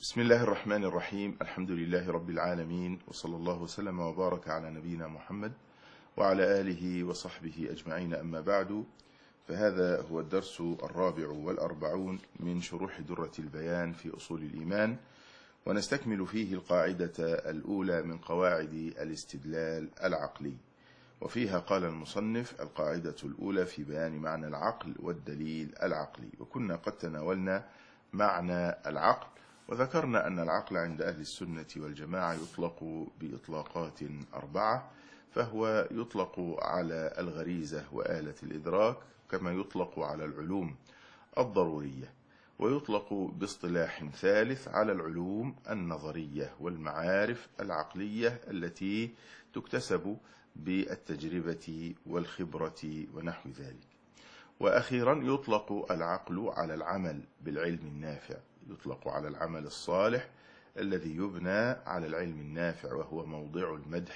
بسم الله الرحمن الرحيم. الحمد لله رب العالمين، وصلى الله وسلم وبارك على نبينا محمد وعلى آله وصحبه أجمعين، أما بعد، فهذا هو الدرس 44 من شروح درة البيان في أصول الإيمان، ونستكمل فيه القاعدة الأولى من قواعد الاستدلال العقلي، وفيها قال المصنف: القاعدة الأولى في بيان معنى العقل والدليل العقلي. وكنا قد تناولنا معنى العقل، وذكرنا أن العقل عند أهل السنة والجماعة يطلق بإطلاقات 4، فهو يطلق على الغريزة وآلة الإدراك، كما يطلق على العلوم الضرورية، ويطلق باصطلاح ثالث على العلوم النظرية والمعارف العقلية التي تكتسب بالتجربة والخبرة ونحو ذلك. وأخيرا يطلق العقل على العمل بالعلم النافع، يطلق على العمل الصالح الذي يبنى على العلم النافع، وهو موضع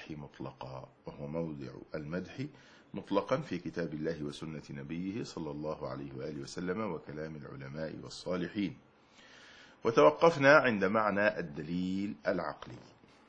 المدح مطلقا في كتاب الله وسنة نبيه صلى الله عليه وآله وسلم وكلام العلماء والصالحين. وتوقفنا عند معنى الدليل العقلي.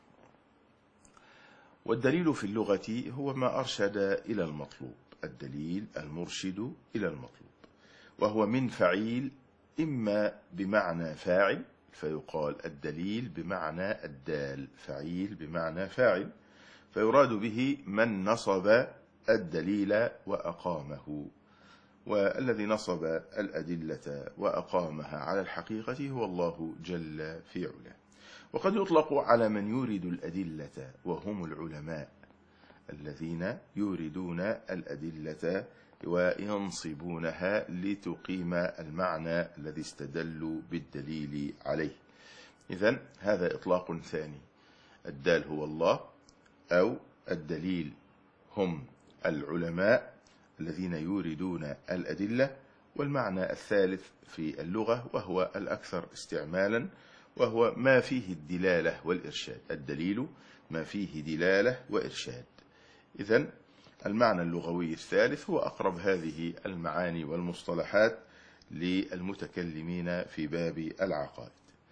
والدليل في اللغة هو ما أرشد إلى المطلوب، الدليل المرشد إلى المطلوب، وهو من فعيل، إما بمعنى فاعل فيقال الدليل بمعنى الدال، فعيل بمعنى فاعل، فيراد به من نصب الدليل وأقامه، والذي نصب الأدلة وأقامها على الحقيقة هو الله جل في علاه. وقد يطلق على من يورد الأدلة، وهم العلماء الذين يوردون الأدلة وينصبونها لتقيم المعنى الذي استدلوا بالدليل عليه. إذن هذا إطلاق ثاني، الدال هو الله، أو الدليل هم العلماء الذين يوردون الأدلة. والمعنى الثالث في اللغة وهو الأكثر استعمالا، وهو ما فيه الدلالة والإرشاد، الدليل ما فيه دلالة وإرشاد. إذن المعنى اللغوي الثالث هو أقرب هذه المعاني والمصطلحات للمتكلمين في باب العقائد.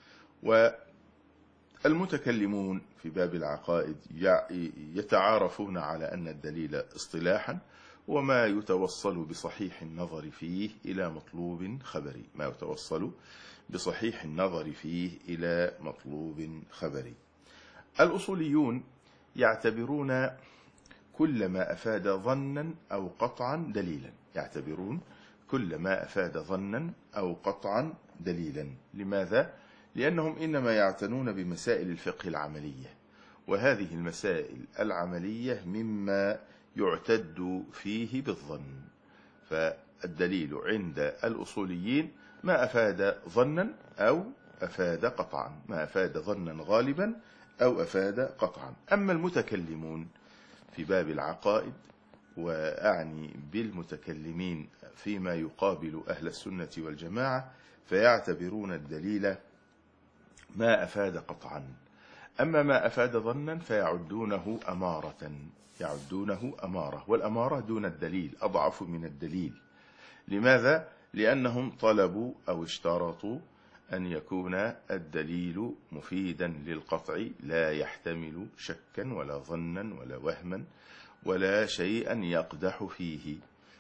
والمتكلمون في باب العقائد يتعارفون على أن الدليل اصطلاحا وما يتوصل بصحيح النظر فيه إلى مطلوب خبري، ما يتوصل بصحيح النظر فيه إلى مطلوب خبري. الأصوليون يعتبرون كل ما أفاد ظنا أو قطعا دليلا، يعتبرون كل ما أفاد ظنا أو قطعا دليلا. لماذا؟ لأنهم إنما يعتنون بمسائل الفقه العملية، وهذه المسائل العملية مما يعتد فيه بالظن. فالدليل عند الأصوليين ما أفاد ظنا أو أفاد قطعا، ما أفاد ظنا غالبا أو أفاد قطعا. أما المتكلمون في باب العقائد، وأعني بالمتكلمين فيما يقابل أهل السنة والجماعة، فيعتبرون الدليل ما أفاد قطعا، أما ما أفاد ظنا فيعدونه أمارة، يعدونه أمارة، والأمارة دون الدليل، أضعف من الدليل. لماذا؟ لأنهم طلبوا أو اشترطوا أن يكون الدليل مفيدا للقطع، لا يحتمل شكا ولا ظنا ولا وهما ولا شيئا يقدح فيه.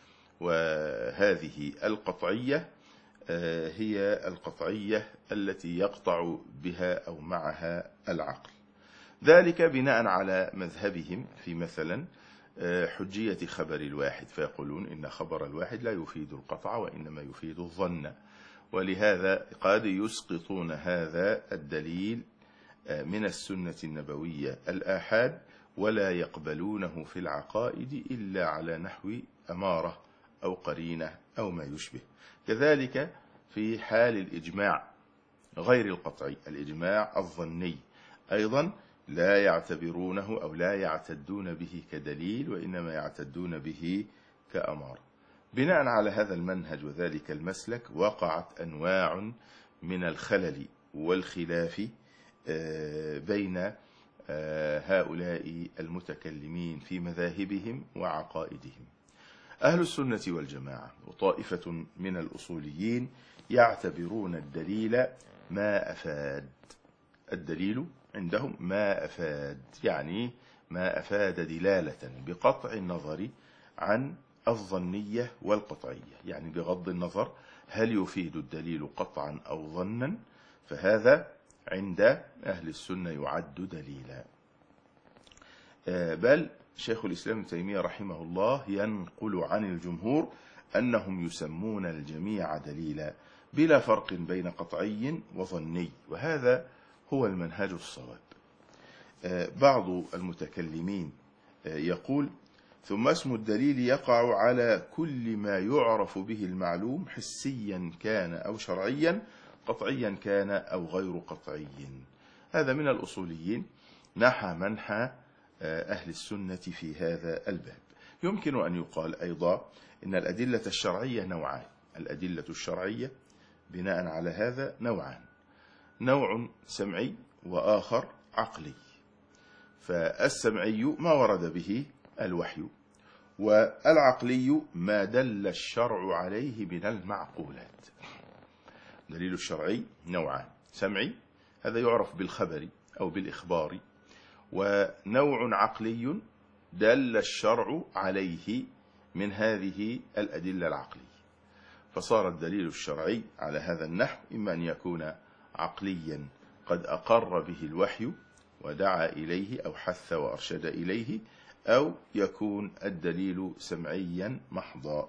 وهذه القطعية هي القطعية التي يقطع بها أو معها العقل، ذلك بناء على مذهبهم في مثلا حجية خبر الواحد، فيقولون إن خبر الواحد لا يفيد القطع وإنما يفيد الظن، ولهذا قد يسقطون هذا الدليل من السنة النبوية الآحاد، ولا يقبلونه في العقائد إلا على نحو أمارة أو قرينة أو ما يشبه. كذلك في حال الإجماع غير القطعي، الإجماع الظني أيضا لا يعتبرونه أو لا يعتدون به كدليل، وإنما يعتدون به كأمارة. بناء على هذا المنهج وذلك المسلك وقعت أنواع من الخلل والخلاف بين هؤلاء المتكلمين في مذاهبهم وعقائدهم. أهل السنة والجماعة وطائفة من الأصوليين يعتبرون الدليل ما أفاد. الدليل عندهم ما أفاد، يعني ما أفاد دلالة بقطع النظر عن الظنية والقطعية، يعني بغض النظر هل يفيد الدليل قطعا أو ظنا، فهذا عند أهل السنة يعد دليلا. بل شيخ الإسلام ابن تيمية رحمه الله ينقل عن الجمهور أنهم يسمون الجميع دليلا بلا فرق بين قطعي وظني، وهذا هو المنهج الصواب. بعض المتكلمين يقول: ثم اسم الدليل يقع على كل ما يعرف به المعلوم حسيا كان أو شرعيا، قطعيا كان أو غير قطعي. هذا من الأصوليين نحى منحى أهل السنة في هذا الباب. يمكن أن يقال أيضا إن الأدلة الشرعية نوعان. الأدلة الشرعية بناء على هذا نوعان: نوع سمعي وآخر عقلي. فالسمعي ما ورد به الوحي، والعقلي ما دل الشرع عليه من المعقولات. دليل الشرعي نوعان: سمعي، هذا يعرف بالخبر أو بالإخبار، ونوع عقلي دل الشرع عليه من هذه الأدلة العقلية. فصار الدليل الشرعي على هذا النحو إما أن يكون عقليا قد أقر به الوحي ودعا إليه أو حث وأرشد إليه، أو يكون الدليل سمعيا محضا.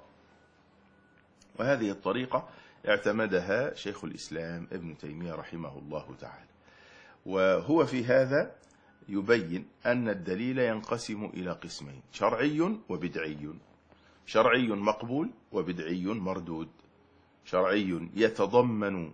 وهذه الطريقة اعتمدها شيخ الإسلام ابن تيمية رحمه الله تعالى، وهو في هذا يبين أن الدليل ينقسم إلى قسمين: شرعي وبدعي. شرعي مقبول وبدعي مردود. شرعي يتضمن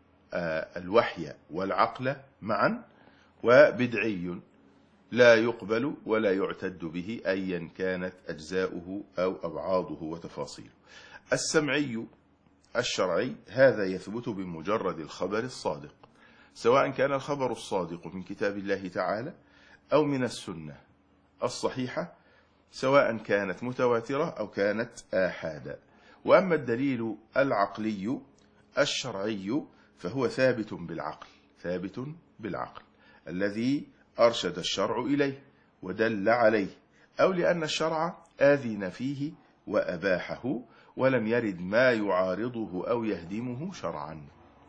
الوحي والعقل معا، وبدعي لا يقبل ولا يعتد به أيا كانت أجزاؤه أو أبعاضه وتفاصيله. السمعي الشرعي هذا يثبت بمجرد الخبر الصادق، سواء كان الخبر الصادق من كتاب الله تعالى أو من السنة الصحيحة، سواء كانت متواترة أو كانت آحادا. وأما الدليل العقلي الشرعي فهو ثابت بالعقل الذي أرشد الشرع إليه ودل عليه، أو لأن الشرع آذن فيه وأباحه ولم يرد ما يعارضه أو يهدمه شرعا.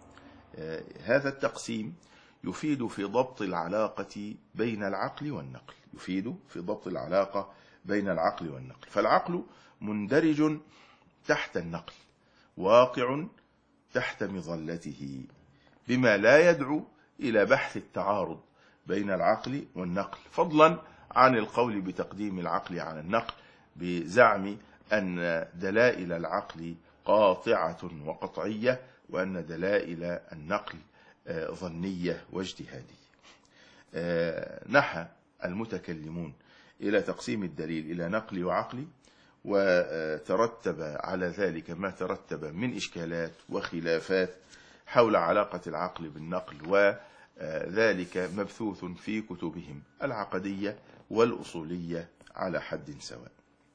هذا التقسيم يفيد في ضبط العلاقة بين العقل والنقل، فالعقل مندرج تحت النقل، واقع تحت مظلته، بما لا يدعو إلى بحث التعارض بين العقل والنقل، فضلا عن القول بتقديم العقل على النقل بزعم أن دلائل العقل قاطعة وقطعية، وأن دلائل النقل ظنية واجتهادية. نحى المتكلمون إلى تقسيم الدليل إلى نقلي وعقلي، وترتب على ذلك ما ترتب من إشكالات وخلافات حول علاقة العقل بالنقل، وذلك مبثوث في كتبهم العقدية والأصولية على حد سواء.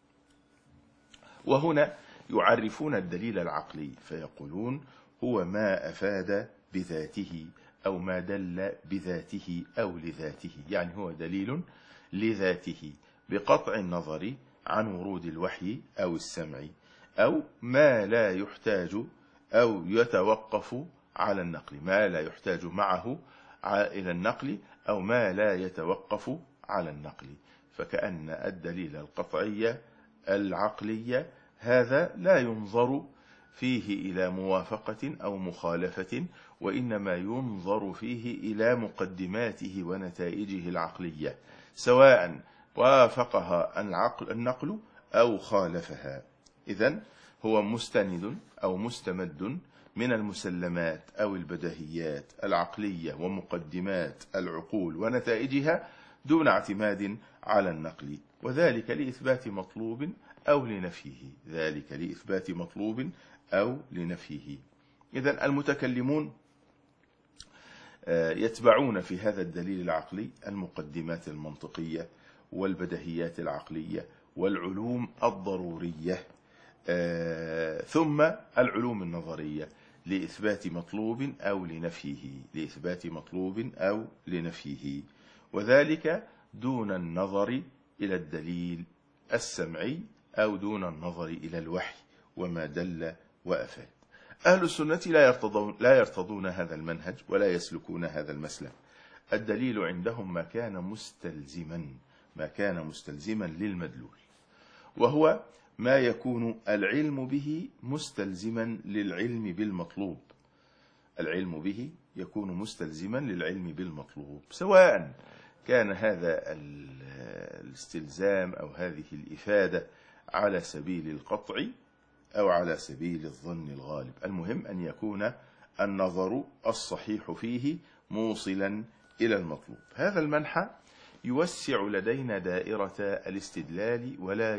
وهنا يعرفون الدليل العقلي فيقولون: هو ما أفاد بذاته أو ما دل بذاته أو لذاته، يعني هو دليل لذاته بقطع النظر عن ورود الوحي أو السمع، أو ما لا يحتاج أو يتوقف على النقل، ما لا يحتاج معه إلى النقل أو ما لا يتوقف على النقل. فكأن الدليل القطعي العقلي هذا لا ينظر فيه إلى موافقة أو مخالفة، وإنما ينظر فيه إلى مقدماته ونتائجه العقلية، سواء وافقها النقل أو خالفها. إذن هو مستند أو مستمد من المسلمات أو البديهيات العقلية ومقدمات العقول ونتائجها دون اعتماد على النقل، وذلك لإثبات مطلوب أو لنفيه. إذن المتكلمون يتبعون في هذا الدليل العقلي المقدمات المنطقية والبديهيات العقلية والعلوم الضرورية، ثم العلوم النظرية لإثبات مطلوب أو لنفيه، لإثبات مطلوب أو لنفيه، وذلك دون النظر إلى الدليل السمعي أو دون النظر إلى الوحي وما دل وأفاد. أهل السنة لا يرتضون هذا المنهج ولا يسلكون هذا المسلك. الدليل عندهم ما كان مستلزما للمدلول، وهو ما يكون العلم به مستلزما للعلم بالمطلوب. العلم به يكون مستلزما للعلم بالمطلوب، سواء كان هذا الاستلزام أو هذه الإفادة على سبيل القطع أو على سبيل الظن الغالب. المهم أن يكون النظر الصحيح فيه موصلا إلى المطلوب. هذا المنحى يوسع لدينا دائرة الاستدلال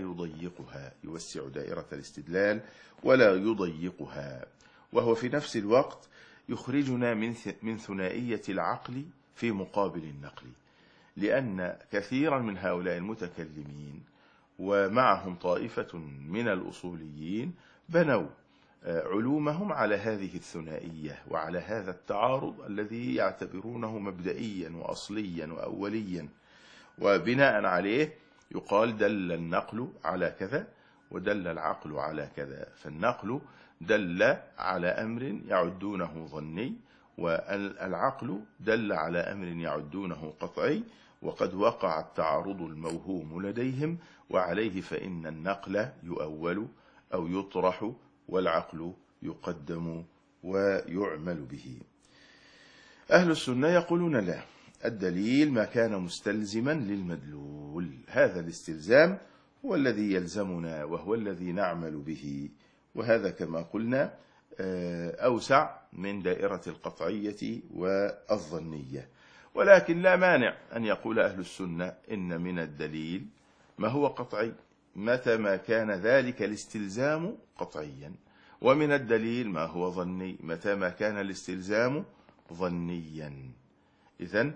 ولا يضيقها، وهو في نفس الوقت يخرجنا من ثنائية العقل في مقابل النقل، لأن كثيرا من هؤلاء المتكلمين ومعهم طائفة من الأصوليين بنوا علومهم على هذه الثنائية وعلى هذا التعارض الذي يعتبرونه مبدئيا وأصليا وأوليا، وبناء عليه يقال دل النقل على كذا ودل العقل على كذا. فالنقل دل على أمر يعدونه ظني، والعقل دل على أمر يعدونه قطعي، وقد وقع التعارض الموهوم لديهم، وعليه فإن النقل يؤول أو يطرح والعقل يقدم ويعمل به. أهل السنة يقولون لا، الدليل ما كان مستلزما للمدلول، هذا الاستلزام هو الذي يلزمنا وهو الذي نعمل به، وهذا كما قلنا أوسع من دائرة القطعية والظنية. ولكن لا مانع أن يقول أهل السنة إن من الدليل ما هو قطعي متى ما كان ذلك الاستلزام قطعيا، ومن الدليل ما هو ظني متى ما كان الاستلزام ظنيا. إذن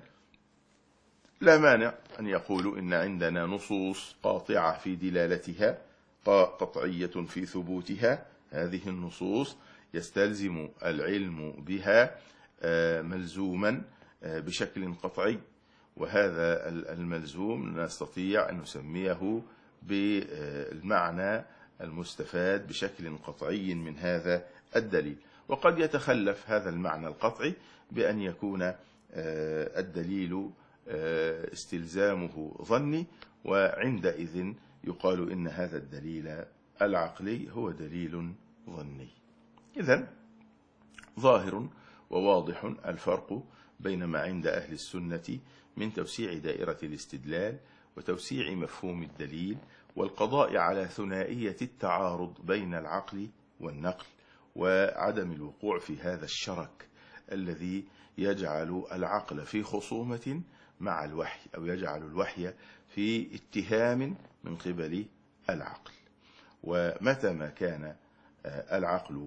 لا مانع أن يقولوا إن عندنا نصوص قاطعة في دلالتها قطعية في ثبوتها، هذه النصوص يستلزم العلم بها ملزوما بشكل قطعي، وهذا الملزوم نستطيع أن نسميه بالمعنى المستفاد بشكل قطعي من هذا الدليل. وقد يتخلف هذا المعنى القطعي بأن يكون الدليل استلزامه ظني، وعندئذ يقال إن هذا الدليل العقلي هو دليل ظني. إذن ظاهر وواضح الفرق بين ما عند أهل السنة من توسيع دائرة الاستدلال وتوسيع مفهوم الدليل والقضاء على ثنائية التعارض بين العقل والنقل، وعدم الوقوع في هذا الشرك الذي يجعل العقل في خصومة مع الوحي، أو يجعل الوحي في اتهام من قبل العقل. ومتى ما كان العقل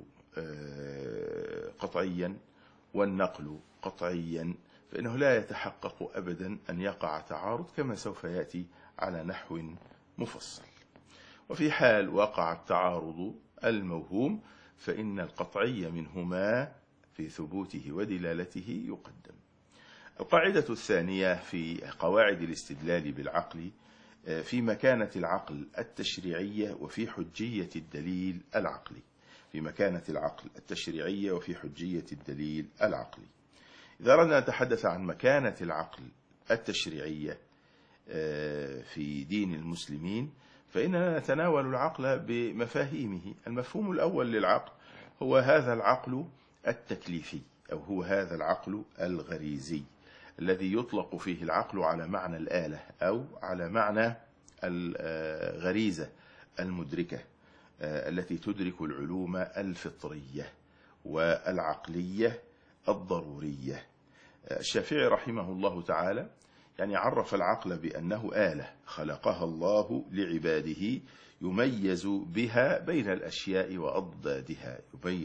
قطعيا والنقل قطعيا فإنه لا يتحقق أبدا أن يقع تعارض، كما سوف يأتي على نحو مفصل. وفي حال وقع التعارض الموهوم فإن القطعي منهما في ثبوته ودلالته يقدم. القاعدة الثانية في قواعد الاستدلال بالعقل في مكانة العقل التشريعية وفي حجية الدليل العقلي، في مكانة العقل التشريعية وفي حجية الدليل العقلي. إذا أردنا أن نتحدث عن مكانة العقل التشريعية في دين المسلمين فإننا نتناول العقل بمفاهيمه. المفهوم الأول للعقل هو هذا العقل التكليفي، أو هو هذا العقل الغريزي الذي يطلق فيه العقل على معنى الآلة أو على معنى الغريزة المدركة التي تدرك العلوم الفطرية والعقلية الضرورية. الشافعي رحمه الله تعالى عرف العقل بأنه آلة خلقها الله لعباده يميز بها بين الأشياء وأضدادها،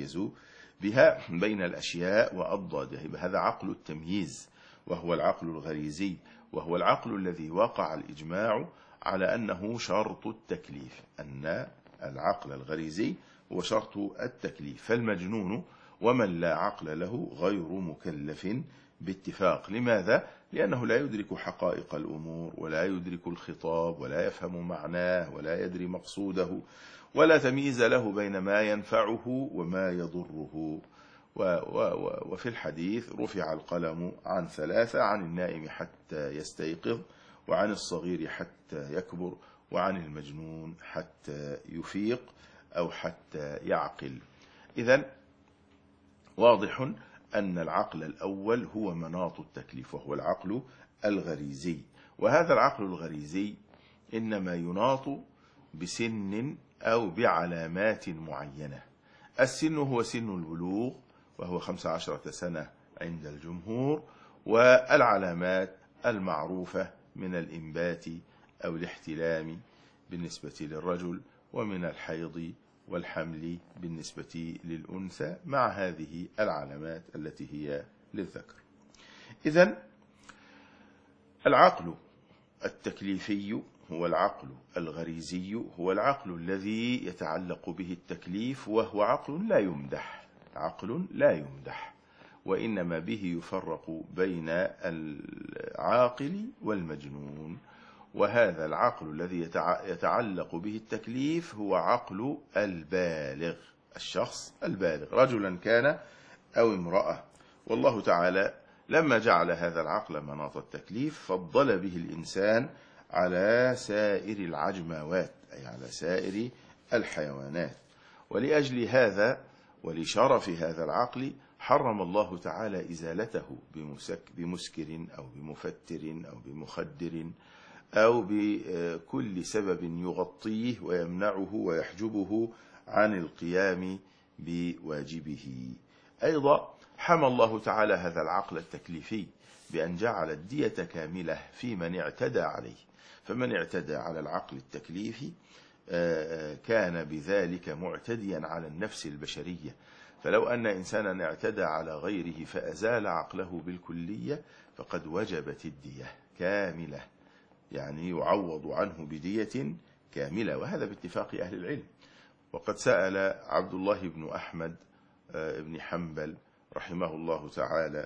هذا عقل التمييز، وهو العقل الغريزي، وهو العقل الذي وقع الإجماع على أنه شرط التكليف، أن العقل الغريزي هو شرط التكليف. فالمجنون ومن لا عقل له غير مكلف باتفاق. لماذا؟ لأنه لا يدرك حقائق الأمور، ولا يدرك الخطاب، ولا يفهم معناه، ولا يدري مقصوده، ولا تمييز له بين ما ينفعه وما يضره. وفي الحديث رفع القلم عن ثلاثة: عن النائم حتى يستيقظ، وعن الصغير حتى يكبر، وعن المجنون حتى يفيق أو حتى يعقل. إذن واضح أن العقل الأول هو مناط التكليف، وهو العقل الغريزي. وهذا العقل الغريزي إنما يناط بسن أو بعلامات معينة. السن هو سن البلوغ، وهو 15 سنة عند الجمهور، والعلامات المعروفة من الإنبات أو الاحتلام بالنسبة للرجل، ومن الحيض والحمل بالنسبة للأنثى، مع هذه العلامات التي هي للذكر. إذن العقل التكليفي هو العقل الغريزي، هو العقل الذي يتعلق به التكليف، وهو عقل لا يمدح، عقل لا يمدح، وإنما به يفرق بين العاقل والمجنون. وهذا العقل الذي يتعلق به التكليف هو عقل البالغ، الشخص البالغ، رجلا كان أو امرأة. والله تعالى لما جعل هذا العقل مناط التكليف فضل به الإنسان على سائر العجموات، أي على سائر الحيوانات. ولأجل هذا ولشرف هذا العقل حرم الله تعالى إزالته بمسكر أو بمفتر أو بمخدر أو بكل سبب يغطيه ويمنعه ويحجبه عن القيام بواجبه. أيضا حمى الله تعالى هذا العقل التكليفي بأن جعل الدية كاملة في من اعتدى عليه. فمن اعتدى على العقل التكليفي كان بذلك معتديا على النفس البشرية. فلو أن إنسانا اعتدى على غيره فأزال عقله بالكلية فقد وجبت الدية كاملة، يعني يعوض عنه بدية كاملة، وهذا باتفاق أهل العلم. وقد سأل عبد الله بن أحمد بن حنبل رحمه الله تعالى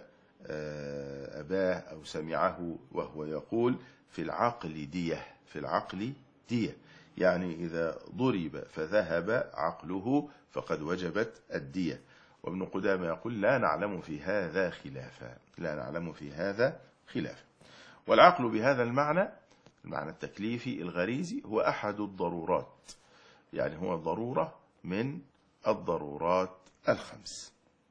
أباه أو سمعه وهو يقول: في العقل دية، في العقل دية، يعني إذا ضرب فذهب عقله فقد وجبت الدية. وابن قدامة يقول: لا نعلم في هذا خلافا، لا نعلم في هذا خلافا. والعقل بهذا المعنى التكليفي الغريزي هو أحد الضرورات، يعني هو ضرورة من الضرورات الخمس،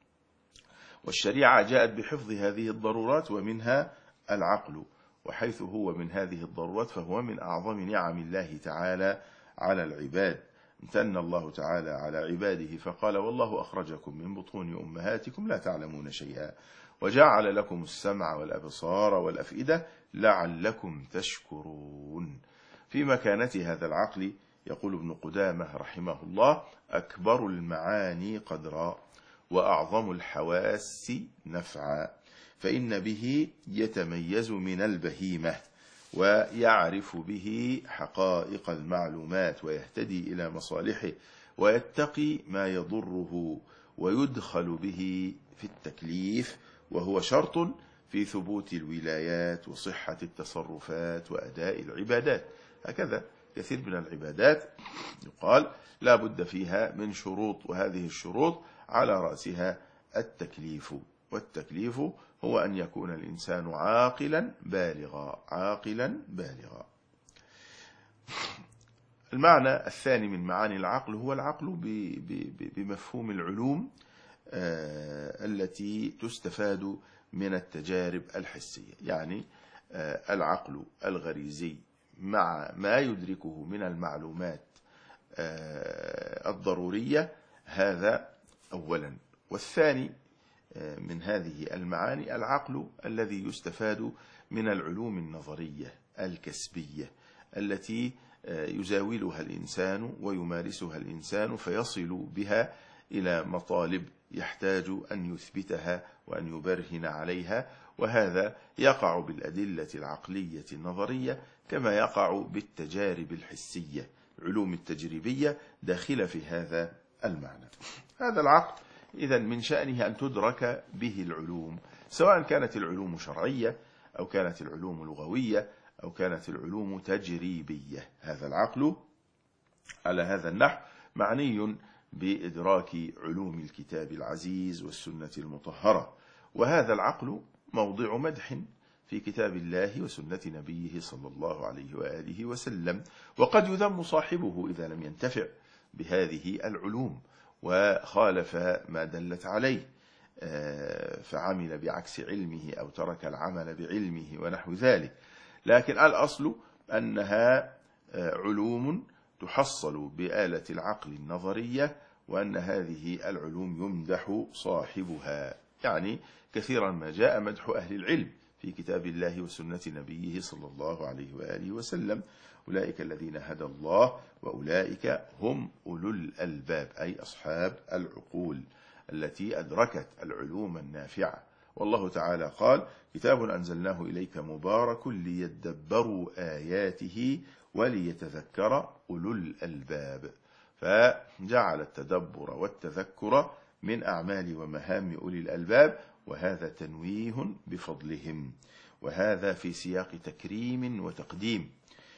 والشريعة جاءت بحفظ هذه الضرورات ومنها العقل. وحيث هو من هذه الضرورات فهو من أعظم نعم الله تعالى على العباد. امتن الله تعالى على عباده فقال: والله أخرجكم من بطون أمهاتكم لا تعلمون شيئا وجعل لكم السمع والأبصار والأفئدة لعلكم تشكرون. في مكانة هذا العقل يقول ابن قدامة رحمه الله: أكبر المعاني قدرا وأعظم الحواس نفعا، فإن به يتميز من البهيمة ويعرف به حقائق المعلومات ويهتدي إلى مصالحه ويتقي ما يضره، ويدخل به في التكليف، وهو شرط في ثبوت الولايات وصحة التصرفات وأداء العبادات. هكذا كثير من العبادات يقال لا بد فيها من شروط، وهذه الشروط على رأسها التكليف. والتكليف هو أن يكون الإنسان عاقلا بالغا، عاقلا بالغا. المعنى الثاني من معاني العقل هو العقل بمفهوم العلوم التي تستفاد من التجارب الحسية، يعني العقل الغريزي مع ما يدركه من المعلومات الضرورية، هذا أولا. والثاني من هذه المعاني العقل الذي يستفاد من العلوم النظرية الكسبية التي يزاولها الإنسان ويمارسها الإنسان فيصل بها إلى مطالب يحتاج أن يثبتها وأن يبرهن عليها، وهذا يقع بالأدلة العقلية النظرية كما يقع بالتجارب الحسية. العلوم التجريبية داخلة في هذا المعنى. هذا العقل إذن من شأنه أن تدرك به العلوم، سواء كانت العلوم شرعية أو كانت العلوم لغوية أو كانت العلوم تجريبية. هذا العقل على هذا النحو معني بإدراك علوم الكتاب العزيز والسنة المطهرة، وهذا العقل موضع مدح في كتاب الله وسنة نبيه صلى الله عليه وآله وسلم، وقد يذم صاحبه إذا لم ينتفع بهذه العلوم وخالف ما دلت عليه، فعمل بعكس علمه أو ترك العمل بعلمه ونحو ذلك. لكن الأصل أنها علوم تحصل بآلة العقل النظرية، وأن هذه العلوم يمدح صاحبها. يعني كثيرا ما جاء مدح أهل العلم في كتاب الله وسنة نبيه صلى الله عليه وآله وسلم: أولئك الذين هدى الله وأولئك هم أولو الألباب، أي أصحاب العقول التي أدركت العلوم النافعة. والله تعالى قال: كتاب أنزلناه إليك مبارك ليدبروا آياته وليتذكر أولو الألباب. فجعل التدبر والتذكر من أعمال ومهام أولي الألباب، وهذا تنويه بفضلهم، وهذا في سياق تكريم وتقديم.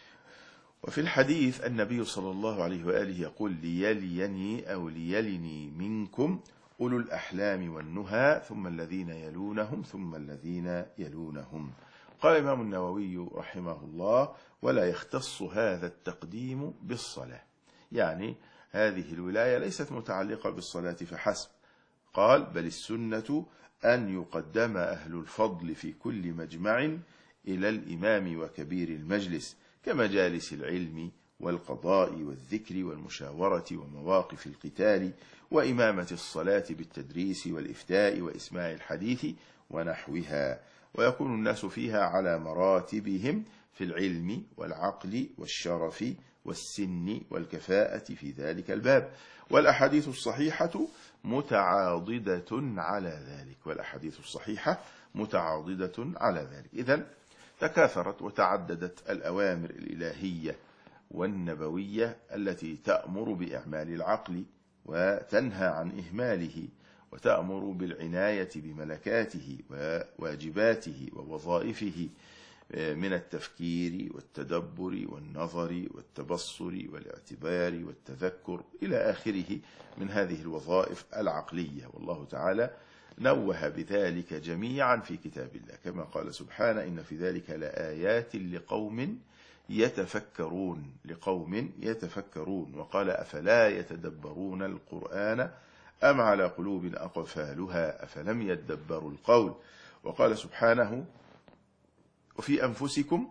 وفي الحديث النبي صلى الله عليه وآله يقول: ليليني أو ليلني منكم أولو الأحلام والنهى ثم الذين يلونهم ثم الذين يلونهم. قال الإمام النووي رحمه الله: ولا يختص هذا التقديم بالصلاة، يعني هذه الولاية ليست متعلقة بالصلاة فحسب. قال: بل السنة أن يقدم أهل الفضل في كل مجمع إلى الإمام وكبير المجلس، كمجالس العلم والقضاء والذكر والمشاورة ومواقف القتال وإمامة الصلاة بالتدريس والإفتاء وإسماع الحديث ونحوها، ويكون الناس فيها على مراتبهم في العلم والعقل والشرف والسن والكفاءة في ذلك الباب. والأحاديث الصحيحة متعاضدة على ذلك، والأحاديث الصحيحة متعاضدة على ذلك. إذن تكاثرت وتعددت الأوامر الإلهية والنبوية التي تأمر بإعمال العقل وتنهى عن إهماله، وتأمر بالعناية بملكاته وواجباته ووظائفه من التفكير والتدبر والنظر والتبصر والاعتبار والتذكر إلى آخره من هذه الوظائف العقلية. والله تعالى نوه بذلك جميعا في كتاب الله، كما قال سبحانه: إن في ذلك لآيات لقوم يتفكرون. وقال: أفلا يتدبرون القرآن أم على قلوب أقفالها أفلم يدبروا القول. وقال سبحانه: وفي أنفسكم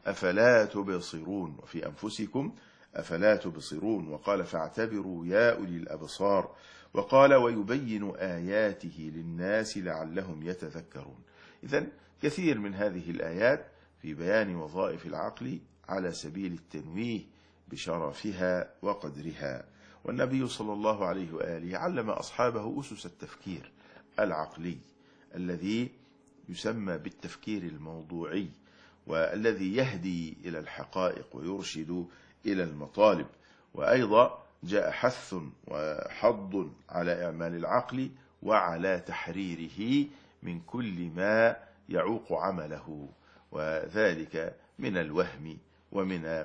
أفلا تبصرون. وقال: فاعتبروا يا أولي الأبصار. وقال: ويبين آياته للناس لعلهم يتذكرون. إذن كثير من هذه الآيات في بيان وظائف العقل على سبيل التنويه بشرفها وقدرها. والنبي صلى الله عليه وآله علم أصحابه أسس التفكير العقلي الذي يسمى بالتفكير الموضوعي، والذي يهدي إلى الحقائق ويرشد إلى المطالب. وأيضا جاء حث وحض على إعمال العقل وعلى تحريره من كل ما يعوق عمله، وذلك من الوهم ومن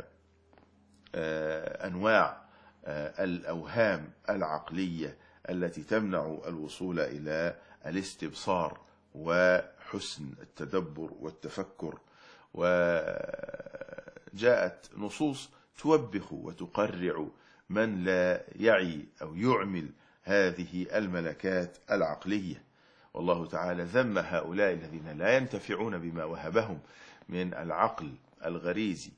أنواع الأوهام العقلية التي تمنع الوصول إلى الاستبصار وحسن التدبر والتفكر. وجاءت نصوص توبخ وتقرع من لا يعي أو يعمل هذه الملكات العقلية. والله تعالى ذم هؤلاء الذين لا ينتفعون بما وهبهم من العقل الغريزي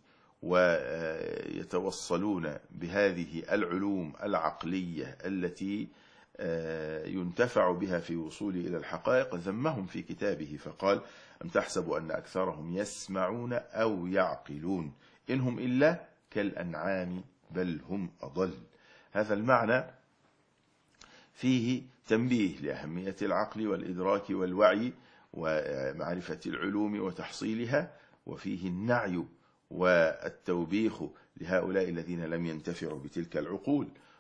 ويتوصلون بهذه العلوم العقلية التي ينتفع بها في وصول إلى الحقائق. ذمهم في كتابه فقال: أم تحسب أن أكثرهم يسمعون أو يعقلون إنهم إلا كالأنعام بل هم أضل. هذا المعنى فيه تنبيه لأهمية العقل والإدراك والوعي ومعرفة العلوم وتحصيلها، وفيه النعي والتوبيخ لهؤلاء الذين لم ينتفعوا بتلك العقول.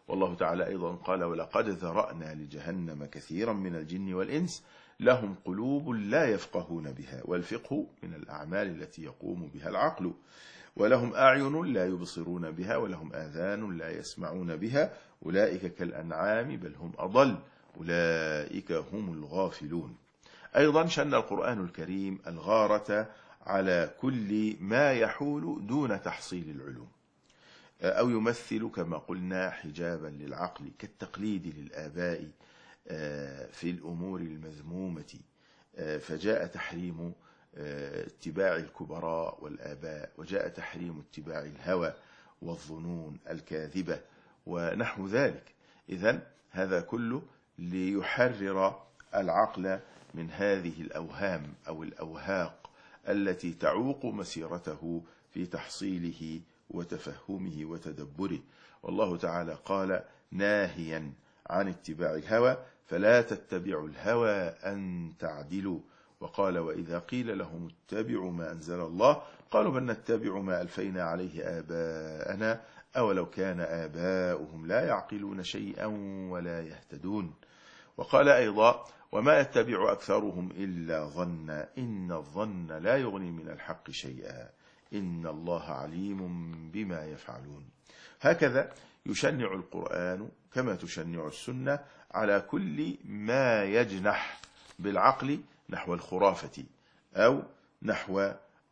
والله تعالى أيضا قال: ولقد ذرأنا لجهنم كثيرا من الجن والإنس لهم قلوب لا يفقهون بها، والفقه من الأعمال التي يقوم بها العقل، ولهم أعين لا يبصرون بها، ولهم آذان لا يسمعون بها، أولئك كالأنعام بل هم أضل، أولئك هم الغافلون. أيضا شن القرآن الكريم الغارة على كل ما يحول دون تحصيل العلوم، أو يمثل كما قلنا حجابا للعقل، كالتقليد للآباء في الأمور المذمومة، فجاء تحريم اتباع الكبراء والآباء، وجاء تحريم اتباع الهوى والظنون الكاذبة ونحو ذلك. إذن هذا كله ليحرر العقل من هذه الأوهام أو الأوهاق التي تعوق مسيرته في تحصيله وتفهمه وتدبره. والله تعالى قال ناهيا عن اتباع الهوى: فلا تتبعوا الهوى أن تعدلوا. وقال: وإذا قيل لهم اتبعوا ما أنزل الله قالوا بل نتبع ما ألفينا عليه آباءنا أولو كان آباؤهم لا يعقلون شيئا ولا يهتدون. وقال أيضا: وما يتبع أكثرهم إلا ظنا إن الظن لا يغني من الحق شيئا إن الله عليم بما يفعلون. هكذا يشنع القرآن كما تشنع السنة على كل ما يجنح بالعقل نحو الخرافة أو نحو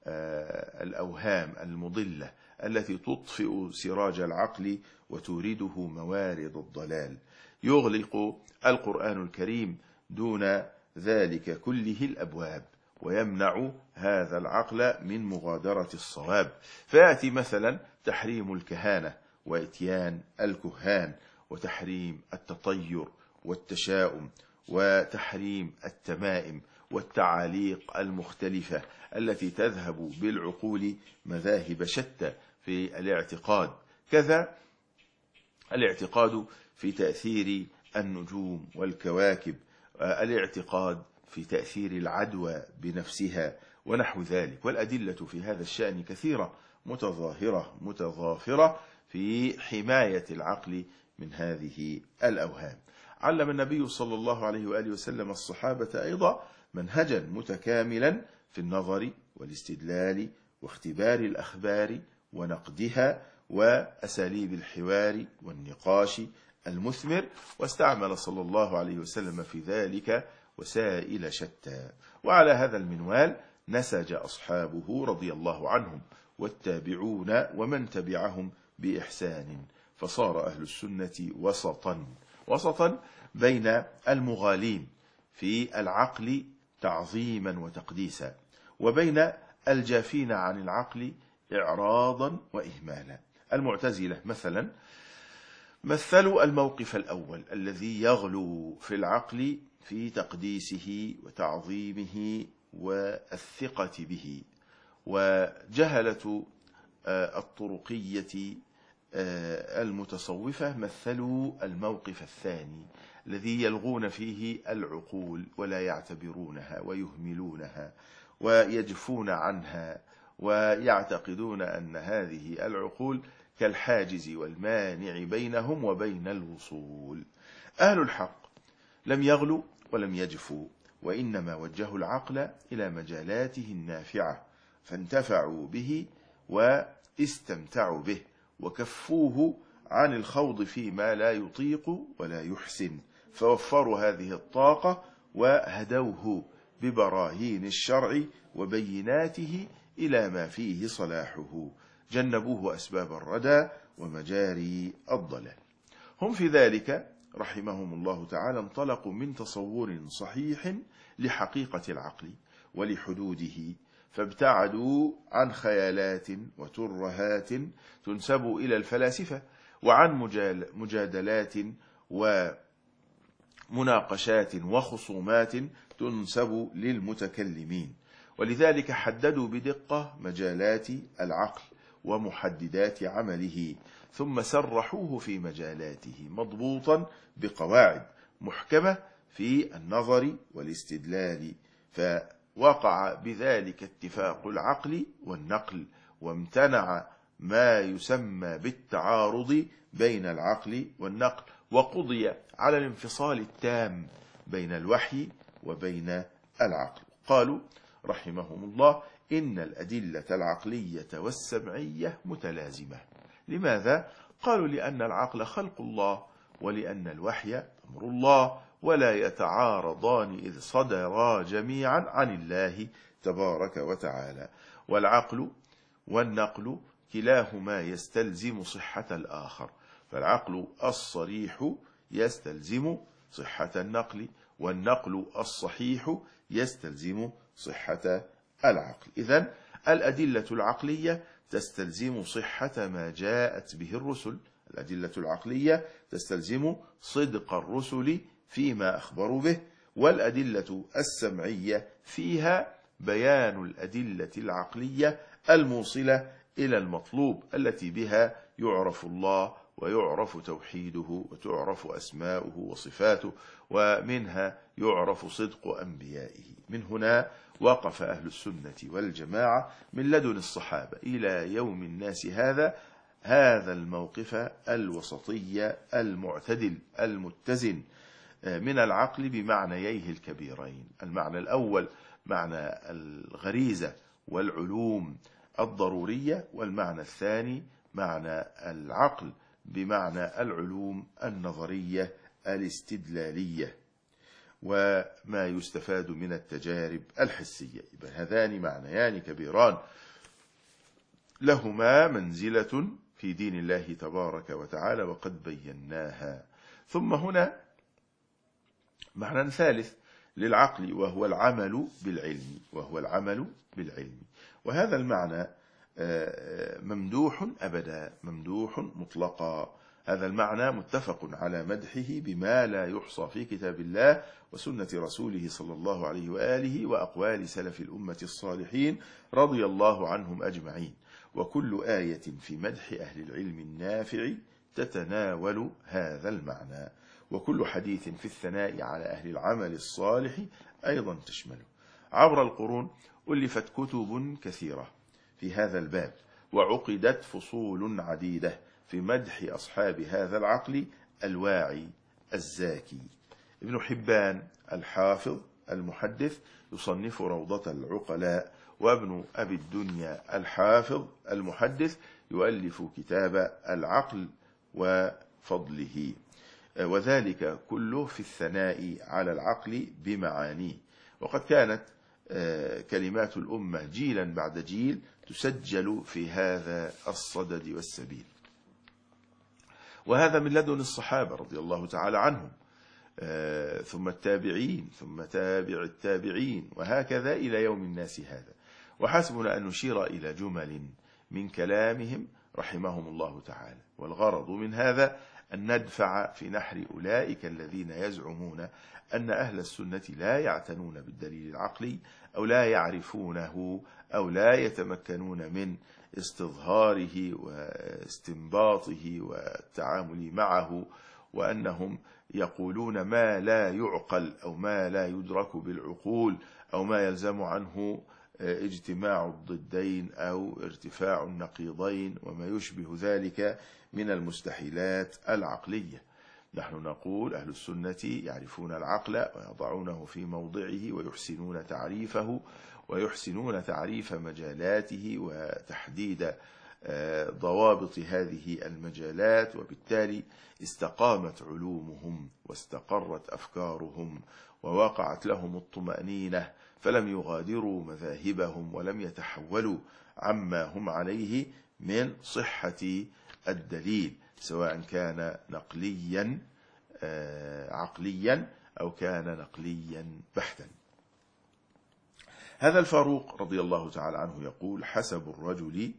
الأوهام المضلة التي تطفئ سراج العقل وتورده موارد الضلال. يغلق القرآن الكريم دون ذلك كله الأبواب، ويمنع هذا العقل من مغادرة الصواب. فيأتي مثلا تحريم الكهانة وإتيان الكهان، وتحريم التطير والتشاؤم، وتحريم التمائم والتعاليق المختلفة التي تذهب بالعقول مذاهب شتى في الاعتقاد. كذا الاعتقاد في تأثير النجوم والكواكب، الاعتقاد في تأثير العدوى بنفسها ونحو ذلك. والأدلة في هذا الشأن كثيرة متظاهرة متضافرة في حماية العقل من هذه الأوهام. علم النبي صلى الله عليه وآله وسلم الصحابة أيضا منهجا متكاملا في النظر والاستدلال واختبار الأخبار ونقدها وأساليب الحوار والنقاش المثمر، واستعمل صلى الله عليه وسلم في ذلك وسائل شتى. وعلى هذا المنوال نسج أصحابه رضي الله عنهم والتابعون ومن تبعهم بإحسان، فصار أهل السنة وسطا بين المغالين في العقل تعظيما وتقديسا، وبين الجافين عن العقل إعراضا وإهمالا. المعتزلة مثلا مثلوا الموقف الأول الذي يغلو في العقل في تقديسه وتعظيمه والثقة به، وجهلة الطرقية المتصوفة مثلوا الموقف الثاني الذي يلغون فيه العقول ولا يعتبرونها ويهملونها ويجفون عنها، ويعتقدون أن هذه العقول كالحاجز والمانع بينهم وبين الوصول. أهل الحق لم يغلوا ولم يجفوا، وإنما وجهوا العقل إلى مجالاته النافعة فانتفعوا به واستمتعوا به، وكفوه عن الخوض فيما لا يطيق ولا يحسن، فوفروا هذه الطاقة وهدوه ببراهين الشرع وبيناته إلى ما فيه صلاحه، جنبوه أسباب الردى ومجاري الضلال. هم في ذلك رحمهم الله تعالى انطلقوا من تصور صحيح لحقيقة العقل ولحدوده، فابتعدوا عن خيالات وترهات تنسب إلى الفلاسفة، وعن مجادلات ومناقشات وخصومات تنسب للمتكلمين. ولذلك حددوا بدقة مجالات العقل ومحددات عمله، ثم سرحوه في مجالاته مضبوطا بقواعد محكمة في النظر والاستدلال، فوقع بذلك اتفاق العقل والنقل، وامتنع ما يسمى بالتعارض بين العقل والنقل، وقضي على الانفصال التام بين الوحي وبين العقل. قالوا رحمهم الله: إن الأدلة العقلية والسمعية متلازمة. لماذا؟ قالوا: لأن العقل خلق الله، ولأن الوحي أمر الله، ولا يتعارضان إذ صدرا جميعا عن الله تبارك وتعالى. والعقل والنقل كلاهما يستلزم صحة الآخر، فالعقل الصريح يستلزم صحة النقل، والنقل الصحيح يستلزم صحة العقل. إذن الأدلة العقلية تستلزم صحة ما جاءت به الرسل، الأدلة العقلية تستلزم صدق الرسل فيما أخبروا به، والأدلة السمعية فيها بيان الأدلة العقلية الموصلة إلى المطلوب، التي بها يعرف الله ويعرف توحيده وتعرف أسماؤه وصفاته، ومنها يعرف صدق أنبيائه. من هنا وقف أهل السنة والجماعة من لدن الصحابة إلى يوم الناس هذا الموقف الوسطي المعتدل المتزن من العقل بمعنييه الكبيرين. المعنى الأول معنى الغريزة والعلوم الضرورية، والمعنى الثاني معنى العقل بمعنى العلوم النظرية الاستدلالية وما يستفاد من التجارب الحسية. هذان معنيان كبيران لهما منزلة في دين الله تبارك وتعالى، وقد بيناها. ثم هنا معنى ثالث للعقل، وهو العمل بالعلم، وهذا المعنى ممدوح أبدا، ممدوح مطلقا. هذا المعنى متفق على مدحه بما لا يحصى في كتاب الله وسنة رسوله صلى الله عليه وآله وأقوال سلف الأمة الصالحين رضي الله عنهم أجمعين. وكل آية في مدح أهل العلم النافع تتناول هذا المعنى، وكل حديث في الثناء على أهل العمل الصالح أيضا تشمله. عبر القرون ألفت كتب كثيرة في هذا الباب، وعقدت فصول عديدة في مدح أصحاب هذا العقل الواعي الزاكي. ابن حبان الحافظ المحدث يصنف روضة العقلاء، وابن أبي الدنيا الحافظ المحدث يؤلف كتاب العقل وفضله، وذلك كله في الثناء على العقل بمعانيه. وقد كانت كلمات الأمة جيلا بعد جيل تسجل في هذا الصدد والسبيل، وهذا من لدن الصحابة رضي الله تعالى عنهم، ثم التابعين، ثم تابع التابعين، وهكذا إلى يوم الناس هذا. وحسبنا أن نشير إلى جمل من كلامهم رحمهم الله تعالى، والغرض من هذا أن ندفع في نحر أولئك الذين يزعمون أن أهل السنة لا يعتنون بالدليل العقلي، أو لا يعرفونه، أو لا يتمكنون من استظهاره واستنباطه والتعامل معه، وأنهم يقولون ما لا يعقل أو ما لا يدرك بالعقول، أو ما يلزم عنه اجتماع الضدين أو ارتفاع النقيضين وما يشبه ذلك من المستحيلات العقلية. نحن نقول أهل السنة يعرفون العقل ويضعونه في موضعه، ويحسنون تعريفه، ويحسنون تعريف مجالاته وتحديد ضوابط هذه المجالات، وبالتالي استقامت علومهم واستقرت أفكارهم ووقعت لهم الطمأنينة، فلم يغادروا مذاهبهم ولم يتحولوا عما هم عليه من صحة الدليل، سواء كان نقليا عقليا أو كان نقليا بحتا. هذا الفاروق رضي الله تعالى عنه يقول: حسب الرجل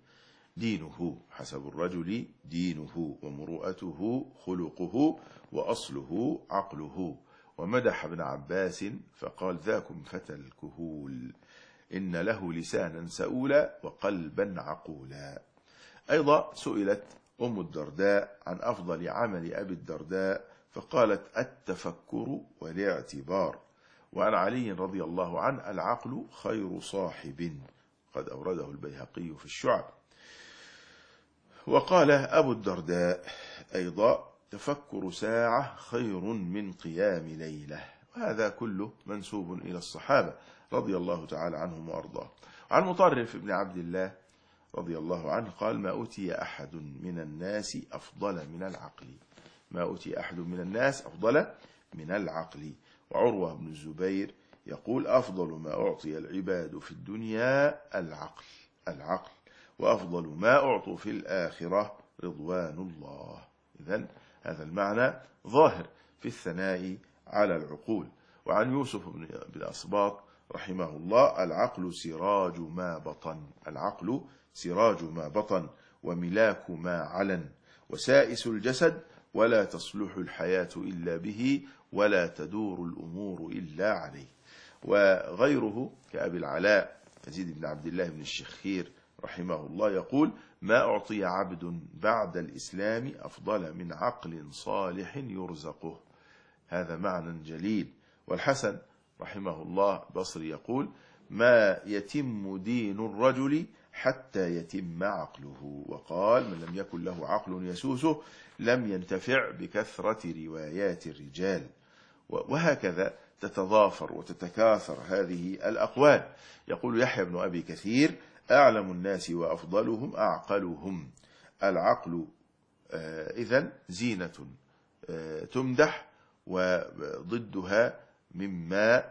دينه ومروءته خلقه وأصله عقله. ومدح ابن عباس فقال: ذاكم فتى الكهول، إن له لسانا سؤولا وقلبا عقولا. أيضا سئلت أم الدرداء عن أفضل عمل أبي الدرداء فقالت: التفكر والاعتبار. وعن علي رضي الله عنه: العقل خير صاحب، قد أورده البيهقي في الشعب. وقال أبو الدرداء أيضا: تفكر ساعة خير من قيام ليلة. وهذا كله منسوب إلى الصحابة رضي الله تعالى عنهم وأرضاه. عن مطرف بن عبد الله رضي الله عنه قال: ما أوتي أحد من الناس أفضل من العقل. ما أوتي أحد من الناس أفضل من العقل. وعروة بن الزبير يقول: أفضل ما أعطي العباد في الدنيا العقل، وأفضل ما أعطوا في الآخرة رضوان الله. إذن هذا المعنى ظاهر في الثناء على العقول. وعن يوسف بن أسباط رحمه الله: العقل سراج ما بطن. العقل سراج ما بطن، وملاك ما علن، وسائس الجسد، ولا تصلح الحياة إلا به، ولا تدور الأمور إلا عليه. وغيره كأبي العلاء يزيد بن عبد الله بن الشخير رحمه الله يقول: ما أعطي عبد بعد الإسلام أفضل من عقل صالح يرزقه. هذا معنى جليل. والحسن رحمه الله بصري يقول: ما يتم دين الرجل حتى يتم عقله. وقال: من لم يكن له عقل يسوسه لم ينتفع بكثرة روايات الرجال. وهكذا تتضافر وتتكاثر هذه الأقوال. يقول يحيى بن أبي كثير: أعلم الناس وأفضلهم أعقلهم. العقل إذن زينة تمدح، وضدها مما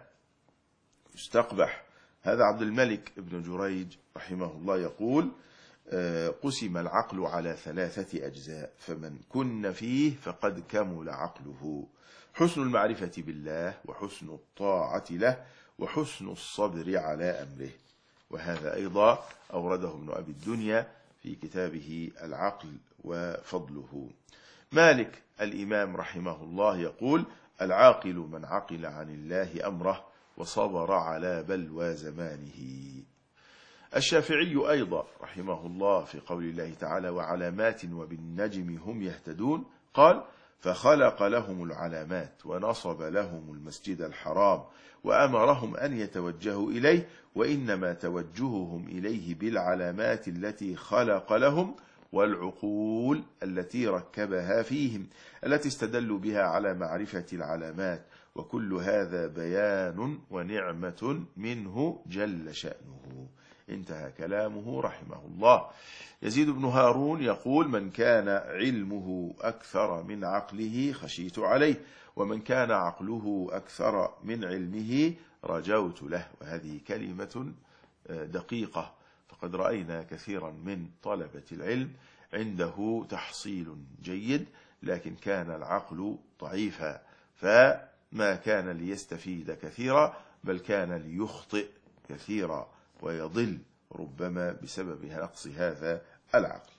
يستقبح. هذا عبد الملك بن جريج رحمه الله يقول: قسم العقل على 3 أجزاء، فمن كن فيه فقد كمل عقله: حسن المعرفة بالله، وحسن الطاعة له، وحسن الصبر على أمره. وهذا أيضا أورده ابن أبي الدنيا في كتابه العقل وفضله. مالك الإمام رحمه الله يقول: العاقل من عقل عن الله أمره، وصبر على بلوى زمانه. الشافعي أيضا رحمه الله في قول الله تعالى: وعلامات وبالنجم هم يهتدون، قال: فخلق لهم العلامات، ونصب لهم المسجد الحرام، وأمرهم أن يتوجهوا إليه، وإنما توجههم إليه بالعلامات التي خلق لهم، والعقول التي ركبها فيهم، التي استدلوا بها على معرفة العلامات. وكل هذا بيان ونعمة منه جل شأنه. انتهى كلامه رحمه الله. يزيد بن هارون يقول: من كان علمه أكثر من عقله خشيت عليه، ومن كان عقله أكثر من علمه رجوت له. وهذه كلمة دقيقة، فقد رأينا كثيرا من طلبة العلم عنده تحصيل جيد، لكن كان العقل ضعيفا، فما كان ليستفيد كثيرا، بل كان ليخطئ كثيرا ويضل ربما بسبب نقص هذا العقل.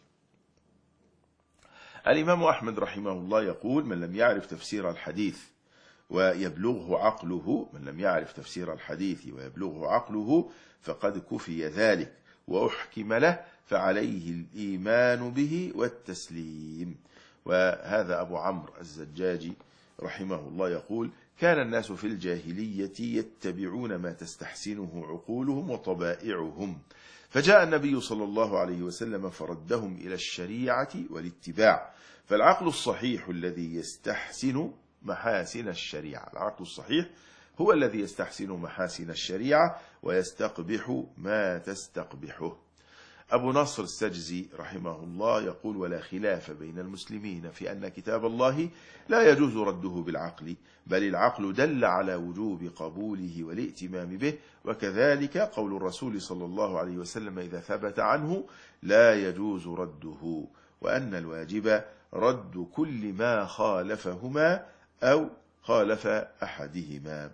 الإمام أحمد رحمه الله يقول: من لم يعرف تفسير الحديث ويبلغه عقله، من لم يعرف تفسير الحديث ويبلغه عقله فقد كفي ذلك وأحكم له، فعليه الإيمان به والتسليم. وهذا أبو عمرو الزجاجي رحمه الله يقول: كان الناس في الجاهلية يتبعون ما تستحسنه عقولهم وطبائعهم، فجاء النبي صلى الله عليه وسلم فردهم إلى الشريعة والاتباع. فالعقل الصحيح الذي يستحسن محاسن الشريعة، العقل الصحيح هو الذي يستحسن محاسن الشريعة ويستقبح ما تستقبحه. أبو نصر السجزي رحمه الله يقول: ولا خلاف بين المسلمين في أن كتاب الله لا يجوز رده بالعقل، بل العقل دل على وجوب قبوله والائتمام به، وكذلك قول الرسول صلى الله عليه وسلم إذا ثبت عنه لا يجوز رده، وأن الواجب رد كل ما خالفهما أو خالف أحدهما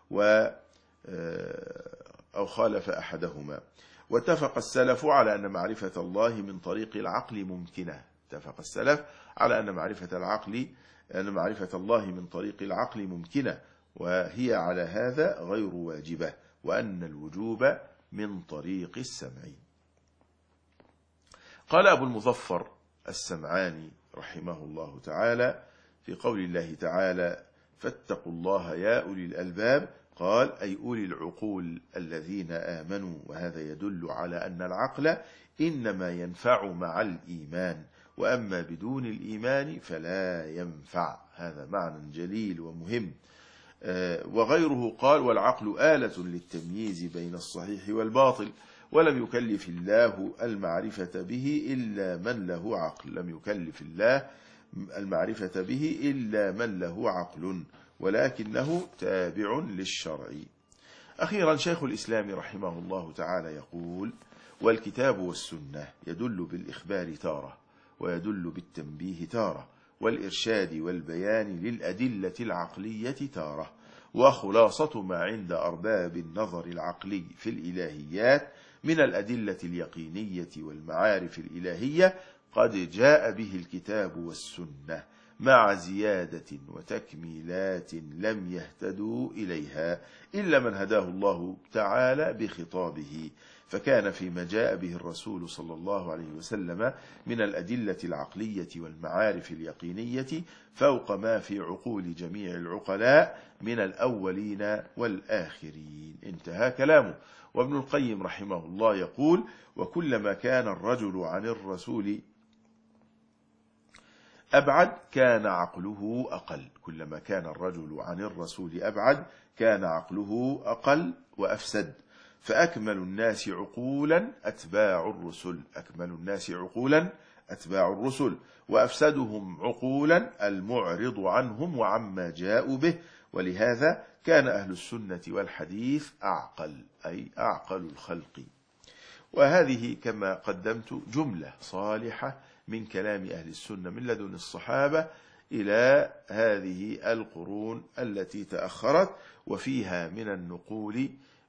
أو خالف أحدهما. واتفق السلف على أن معرفة الله من طريق العقل ممكنة. اتفق السلف على أن معرفة الله من طريق العقل ممكنة، وهي على هذا غير واجبة، وأن الوجوب من طريق السمع. قال أبو المظفر السمعاني رحمه الله تعالى في قول الله تعالى: فاتقوا الله يا أولي الألباب، قال: أي أولي العقول الذين آمنوا. وهذا يدل على أن العقل إنما ينفع مع الإيمان، وأما بدون الإيمان فلا ينفع. هذا معنى جليل ومهم. وغيره قال: والعقل آلة للتمييز بين الصحيح والباطل، ولم يكلف الله المعرفة به إلا من له عقل. لم يكلف الله المعرفة به إلا من له عقل، ولكنه تابع للشرع. أخيرا شيخ الإسلام رحمه الله تعالى يقول: والكتاب والسنة يدل بالإخبار تارة، ويدل بالتنبيه تارة، والإرشاد والبيان للأدلة العقلية تارة. وخلاصة ما عند أرباب النظر العقلي في الإلهيات من الأدلة اليقينية والمعارف الإلهية قد جاء به الكتاب والسنة، مع زيادة وتكميلات لم يهتدوا إليها إلا من هداه الله تعالى بخطابه، فكان فيما جاء به الرسول صلى الله عليه وسلم من الأدلة العقلية والمعارف اليقينية فوق ما في عقول جميع العقلاء من الأولين والآخرين. انتهى كلامه. وابن القيم رحمه الله يقول: وكلما كان الرجل عن الرسول أبعد كان عقله أقل. كلما كان الرجل عن الرسول أبعد كان عقله أقل وأفسد. فأكمل الناس عقولا أتباع الرسل. أكمل الناس عقولا أتباع الرسل، وأفسدهم عقولا المعرض عنهم وعما جاءوا به. ولهذا كان أهل السنة والحديث أعقل، أي أعقل الخلق. وهذه كما قدمت جملة صالحة من كلام أهل السنة من لدن الصحابة إلى هذه القرون التي تأخرت، وفيها من النقول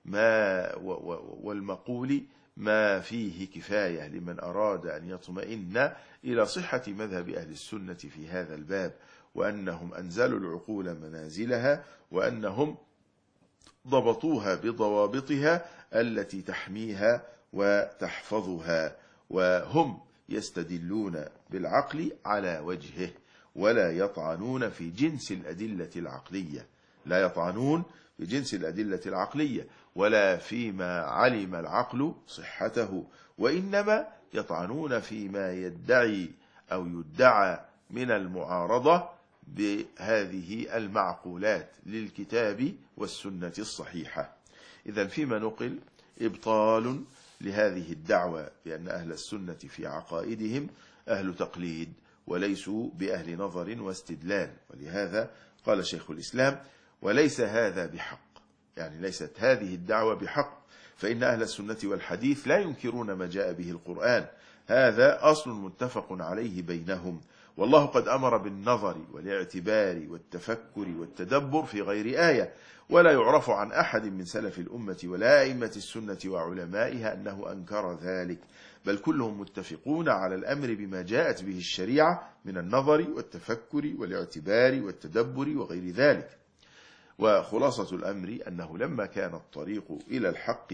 والمقول ما فيه كفاية لمن أراد أن يطمئن إلى صحة مذهب أهل السنة في هذا الباب، وأنهم أنزلوا العقول منازلها، وأنهم ضبطوها بضوابطها التي تحميها وتحفظها، وهم يستدلون بالعقل على وجهه، ولا يطعنون في جنس الأدلة العقلية. لا يطعنون في جنس الأدلة العقلية ولا فيما علم العقل صحته، وإنما يطعنون فيما يدعي أو يدعى من المعارضة بهذه المعقولات للكتاب والسنة الصحيحة. إذن فيما نقل إبطال لهذه الدعوة بأن أهل السنة في عقائدهم أهل تقليد وليسوا بأهل نظر واستدلال. ولهذا قال شيخ الإسلام: وليس هذا بحق، يعني ليست هذه الدعوة بحق، فإن أهل السنة والحديث لا ينكرون ما جاء به القرآن، هذا أصل متفق عليه بينهم. والله قد أمر بالنظر والاعتبار والتفكر والتدبر في غير آية، ولا يعرف عن أحد من سلف الأمة ولا أئمة السنة وعلمائها أنه أنكر ذلك، بل كلهم متفقون على الأمر بما جاءت به الشريعة من النظر والتفكر والاعتبار والتدبر وغير ذلك. وخلاصة الأمر أنه لما كان الطريق إلى الحق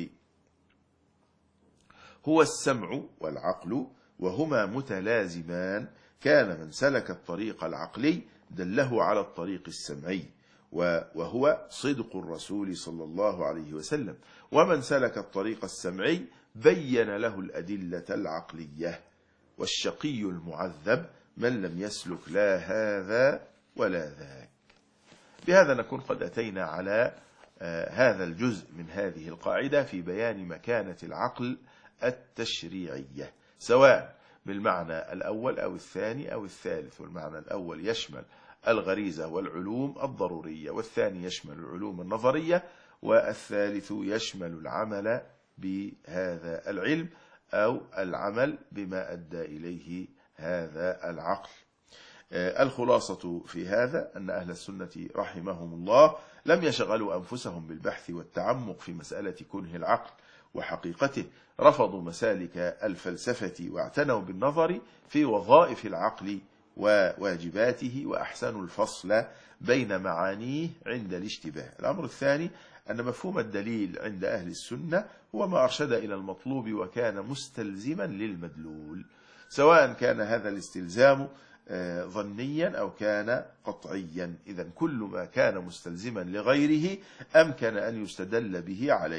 هو السمع والعقل وهما متلازمان، كان من سلك الطريق العقلي دله على الطريق السمعي، وهو صدق الرسول صلى الله عليه وسلم، ومن سلك الطريق السمعي بين له الأدلة العقلية. والشقي المعذب من لم يسلك لا هذا ولا ذاك. بهذا نكون قد أتينا على هذا الجزء من هذه القاعدة في بيان مكانة العقل التشريعية، سواء بالمعنى الأول أو الثاني أو الثالث. والمعنى الأول يشمل الغريزة والعلوم الضرورية، والثاني يشمل العلوم النظرية، والثالث يشمل العمل بهذا العلم أو العمل بما أدى إليه هذا العقل. الخلاصة في هذا أن أهل السنة رحمهم الله لم يشغلوا أنفسهم بالبحث والتعمق في مسألة كنه العقل وحقيقته، رفضوا مسالك الفلسفة واعتنوا بالنظر في وظائف العقل وواجباته، وأحسنوا الفصل بين معانيه عند الاشتباه. الأمر الثاني أن مفهوم الدليل عند أهل السنة هو ما أرشد إلى المطلوب وكان مستلزما للمدلول، سواء كان هذا الاستلزام ظنيا أو كان قطعيا. إذن كل ما كان مستلزما لغيره أمكن أن يستدل به عليه،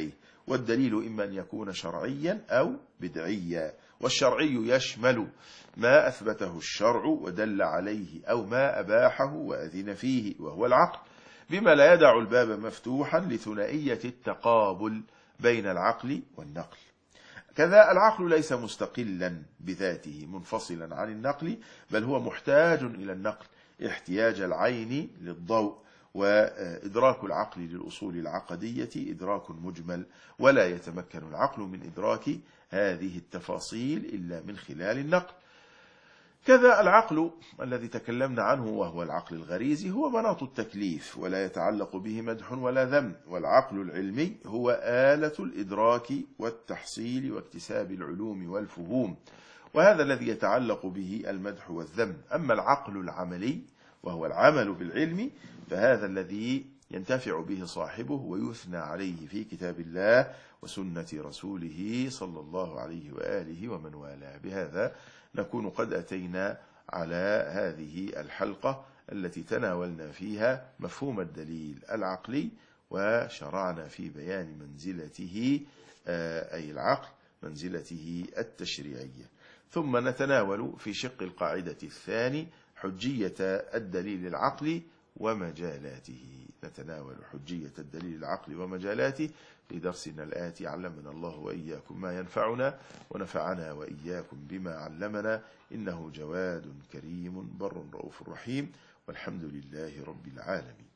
والدليل إما أن يكون شرعيا أو بدعيا. والشرعي يشمل ما أثبته الشرع ودل عليه أو ما أباحه وأذن فيه وهو العقل، بما لا يدع الباب مفتوحا لثنائية التقابل بين العقل والنقل. كذا العقل ليس مستقلا بذاته منفصلا عن النقل، بل هو محتاج إلى النقل احتياج العين للضوء. وإدراك العقل للأصول العقدية إدراك مجمل، ولا يتمكن العقل من إدراك هذه التفاصيل إلا من خلال النقل. كذا العقل الذي تكلمنا عنه وهو العقل الغريزي هو مناط التكليف، ولا يتعلق به مدح ولا ذم. والعقل العلمي هو آلة الإدراك والتحصيل واكتساب العلوم والفهوم، وهذا الذي يتعلق به المدح والذم. أما العقل العملي وهو العمل بالعلم فهذا الذي ينتفع به صاحبه ويثنى عليه في كتاب الله وسنة رسوله صلى الله عليه وآله ومن والاه. بهذا نكون قد أتينا على هذه الحلقة التي تناولنا فيها مفهوم الدليل العقلي، وشرعنا في بيان منزلته أي العقل منزلته التشريعية. ثم نتناول في شق القاعدة الثاني حجية الدليل العقلي ومجالاته. نتناول حجية الدليل العقلي ومجالاته في درسنا الآتي. علمنا الله وإياكم ما ينفعنا ونفعنا وإياكم بما علمنا، إنه جواد كريم بر رؤوف رحيم، والحمد لله رب العالمين.